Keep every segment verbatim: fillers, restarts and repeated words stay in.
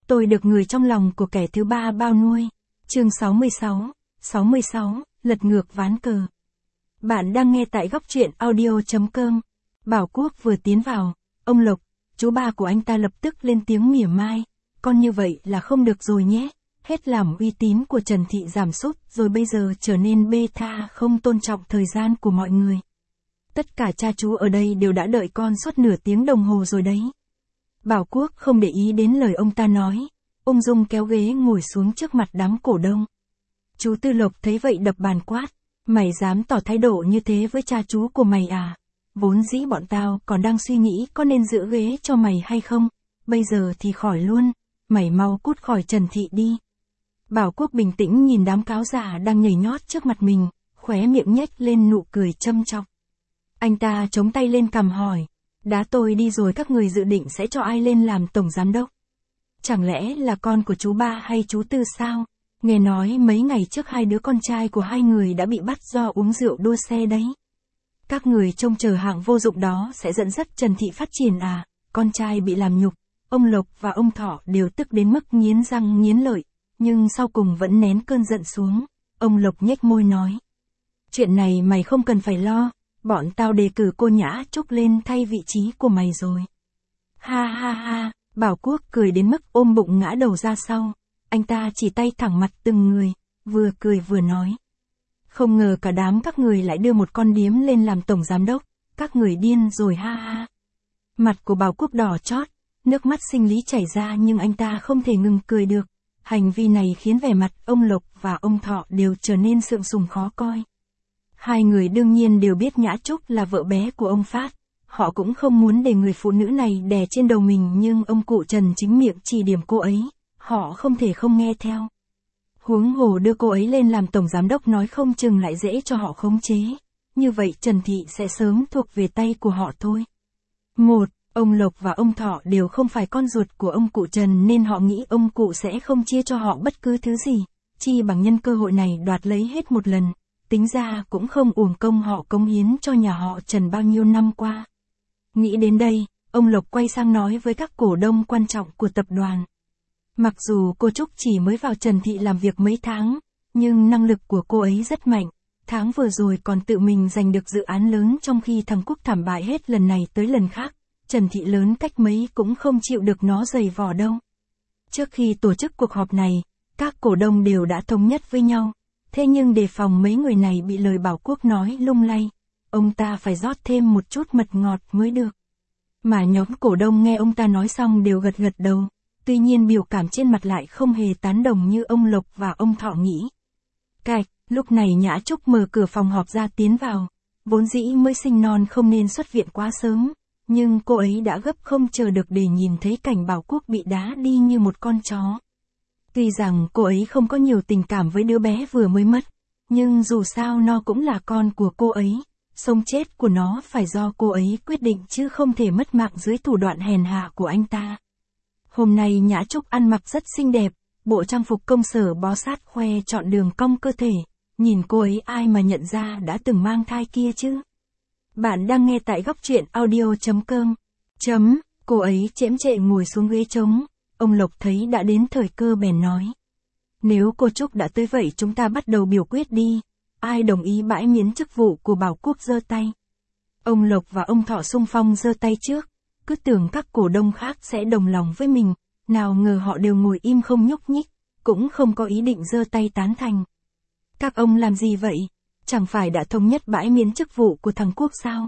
Tôi được người trong lòng của kẻ thứ ba bao nuôi. Chương sáu mươi sáu, sáu mươi sáu, lật ngược ván cờ. Bạn đang nghe tại góc truyện audio chấm com. Bảo Quốc vừa tiến vào, ông Lộc, chú ba của anh ta lập tức lên tiếng mỉa mai. Con như vậy là không được rồi nhé. Hết làm uy tín của Trần Thị giảm sút rồi bây giờ trở nên bê tha không tôn trọng thời gian của mọi người. Tất cả cha chú ở đây đều đã đợi con suốt nửa tiếng đồng hồ rồi đấy. Bảo Quốc không để ý đến lời ông ta nói, ung dung kéo ghế ngồi xuống trước mặt đám cổ đông. Chú Tư Lộc thấy vậy đập bàn quát, mày dám tỏ thái độ như thế với cha chú của mày à? Vốn dĩ bọn tao còn đang suy nghĩ có nên giữ ghế cho mày hay không, bây giờ thì khỏi luôn, mày mau cút khỏi Trần Thị đi. Bảo Quốc bình tĩnh nhìn đám cáo già đang nhảy nhót trước mặt mình, khóe miệng nhếch lên nụ cười châm chọc. Anh ta chống tay lên cằm hỏi, đá tôi đi rồi các người dự định sẽ cho ai lên làm tổng giám đốc? Chẳng lẽ là con của chú ba hay chú Tư sao? Nghe nói mấy ngày trước hai đứa con trai của hai người đã bị bắt do uống rượu đua xe đấy. Các người trông chờ hạng vô dụng đó sẽ dẫn dắt Trần Thị phát triển à? Con trai bị làm nhục, ông Lộc và ông Thọ đều tức đến mức nghiến răng nghiến lợi, nhưng sau cùng vẫn nén cơn giận xuống. Ông Lộc nhếch môi nói, chuyện này mày không cần phải lo, bọn tao đề cử cô Nhã Trúc lên thay vị trí của mày rồi. Ha ha ha, Bảo Quốc cười đến mức ôm bụng ngã đầu ra sau. Anh ta chỉ tay thẳng mặt từng người, vừa cười vừa nói. Không ngờ cả đám các người lại đưa một con điếm lên làm tổng giám đốc, các người điên rồi ha ha. Mặt của Bảo Quốc đỏ chót, nước mắt sinh lý chảy ra nhưng anh ta không thể ngừng cười được. Hành vi này khiến vẻ mặt ông Lộc và ông Thọ đều trở nên sượng sùng khó coi. Hai người đương nhiên đều biết Nhã Trúc là vợ bé của ông Phát. Họ cũng không muốn để người phụ nữ này đè trên đầu mình nhưng ông cụ Trần chính miệng chỉ điểm cô ấy. Họ không thể không nghe theo. Huống hồ đưa cô ấy lên làm tổng giám đốc nói không chừng lại dễ cho họ khống chế. Như vậy Trần Thị sẽ sớm thuộc về tay của họ thôi. Một, ông Lộc và ông Thọ đều không phải con ruột của ông cụ Trần nên họ nghĩ ông cụ sẽ không chia cho họ bất cứ thứ gì. Chi bằng nhân cơ hội này đoạt lấy hết một lần. Tính ra cũng không uổng công họ cống hiến cho nhà họ Trần bao nhiêu năm qua. Nghĩ đến đây, ông Lộc quay sang nói với các cổ đông quan trọng của tập đoàn. Mặc dù cô Trúc chỉ mới vào Trần Thị làm việc mấy tháng, nhưng năng lực của cô ấy rất mạnh. Tháng vừa rồi còn tự mình giành được dự án lớn trong khi thằng Quốc thảm bại hết lần này tới lần khác. Trần Thị lớn cách mấy cũng không chịu được nó dày vò đâu. Trước khi tổ chức cuộc họp này, các cổ đông đều đã thống nhất với nhau. Thế nhưng đề phòng mấy người này bị lời Bảo Quốc nói lung lay, ông ta phải rót thêm một chút mật ngọt mới được. Mà nhóm cổ đông nghe ông ta nói xong đều gật gật đầu, tuy nhiên biểu cảm trên mặt lại không hề tán đồng như ông Lộc và ông Thọ nghĩ. Cạch, lúc này Nhã Trúc mở cửa phòng họp ra tiến vào, vốn dĩ mới sinh non không nên xuất viện quá sớm, nhưng cô ấy đã gấp không chờ được để nhìn thấy cảnh Bảo Quốc bị đá đi như một con chó. Tuy rằng cô ấy không có nhiều tình cảm với đứa bé vừa mới mất, nhưng dù sao nó cũng là con của cô ấy, sống chết của nó phải do cô ấy quyết định chứ không thể mất mạng dưới thủ đoạn hèn hạ của anh ta. Hôm nay Nhã Trúc ăn mặc rất xinh đẹp, bộ trang phục công sở bó sát khoe trọn đường cong cơ thể, nhìn cô ấy ai mà nhận ra đã từng mang thai kia chứ. Bạn đang nghe tại góc truyện audio chấm com. Chấm, cô ấy chễm chệ ngồi xuống ghế trống. Ông Lộc thấy đã đến thời cơ bèn nói. Nếu cô Trúc đã tới vậy chúng ta bắt đầu biểu quyết đi. Ai đồng ý bãi miễn chức vụ của Bảo Quốc giơ tay. Ông Lộc và ông Thọ xung phong giơ tay trước. Cứ tưởng các cổ đông khác sẽ đồng lòng với mình. Nào ngờ họ đều ngồi im không nhúc nhích. Cũng không có ý định giơ tay tán thành. Các ông làm gì vậy? Chẳng phải đã thống nhất bãi miễn chức vụ của thằng Quốc sao?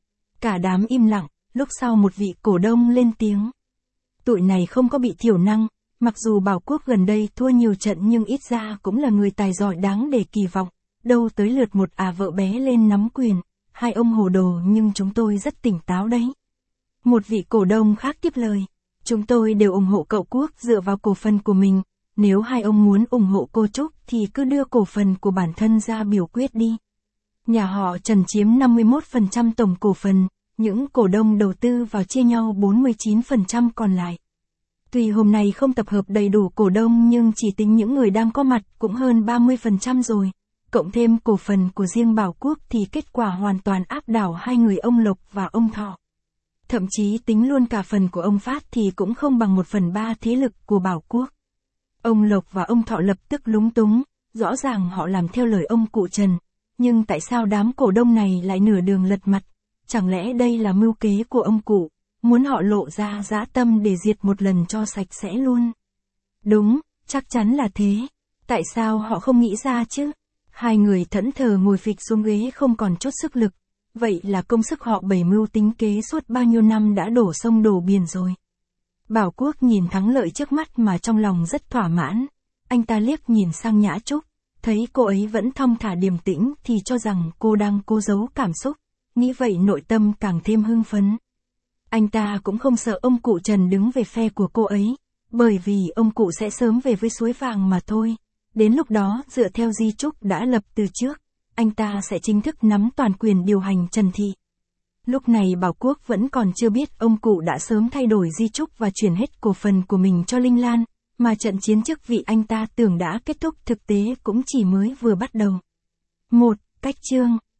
Cả đám im lặng. Lúc sau một vị cổ đông lên tiếng. Tụi này không có bị thiểu năng, mặc dù Bảo Quốc gần đây thua nhiều trận nhưng ít ra cũng là người tài giỏi đáng để kỳ vọng, đâu tới lượt một à vợ bé lên nắm quyền, hai ông hồ đồ nhưng chúng tôi rất tỉnh táo đấy. Một vị cổ đông khác tiếp lời, chúng tôi đều ủng hộ cậu Quốc dựa vào cổ phần của mình, nếu hai ông muốn ủng hộ cô Trúc thì cứ đưa cổ phần của bản thân ra biểu quyết đi. Nhà họ Trần chiếm năm mươi mốt phần trăm tổng cổ phần. Những cổ đông đầu tư vào chia nhau bốn mươi chín phần trăm còn lại. Tuy hôm nay không tập hợp đầy đủ cổ đông nhưng chỉ tính những người đang có mặt cũng hơn ba mươi phần trăm rồi. Cộng thêm cổ phần của riêng Bảo Quốc thì kết quả hoàn toàn áp đảo hai người ông Lộc và ông Thọ. Thậm chí tính luôn cả phần của ông Phát thì cũng không bằng một phần ba thế lực của Bảo Quốc. Ông Lộc và ông Thọ lập tức lúng túng, rõ ràng họ làm theo lời ông cụ Trần, nhưng tại sao đám cổ đông này lại nửa đường lật mặt? Chẳng lẽ đây là mưu kế của ông cụ, muốn họ lộ ra dã tâm để diệt một lần cho sạch sẽ luôn? Đúng, chắc chắn là thế. Tại sao họ không nghĩ ra chứ? Hai người thẫn thờ ngồi phịch xuống ghế không còn chút sức lực. Vậy là công sức họ bày mưu tính kế suốt bao nhiêu năm đã đổ sông đổ biển rồi. Bảo Quốc nhìn thắng lợi trước mắt mà trong lòng rất thỏa mãn. Anh ta liếc nhìn sang Nhã Trúc, thấy cô ấy vẫn thong thả điềm tĩnh thì cho rằng cô đang cố giấu cảm xúc. Nghĩ vậy nội tâm càng thêm hưng phấn. Anh ta cũng không sợ ông cụ Trần đứng về phe của cô ấy, bởi vì ông cụ sẽ sớm về với suối vàng mà thôi. Đến lúc đó, dựa theo di chúc đã lập từ trước, anh ta sẽ chính thức nắm toàn quyền điều hành Trần Thị. Lúc này Bảo Quốc vẫn còn chưa biết ông cụ đã sớm thay đổi di chúc và chuyển hết cổ phần của mình cho Linh Lan, mà trận chiến chức vị anh ta tưởng đã kết thúc thực tế cũng chỉ mới vừa bắt đầu. một. Cách chương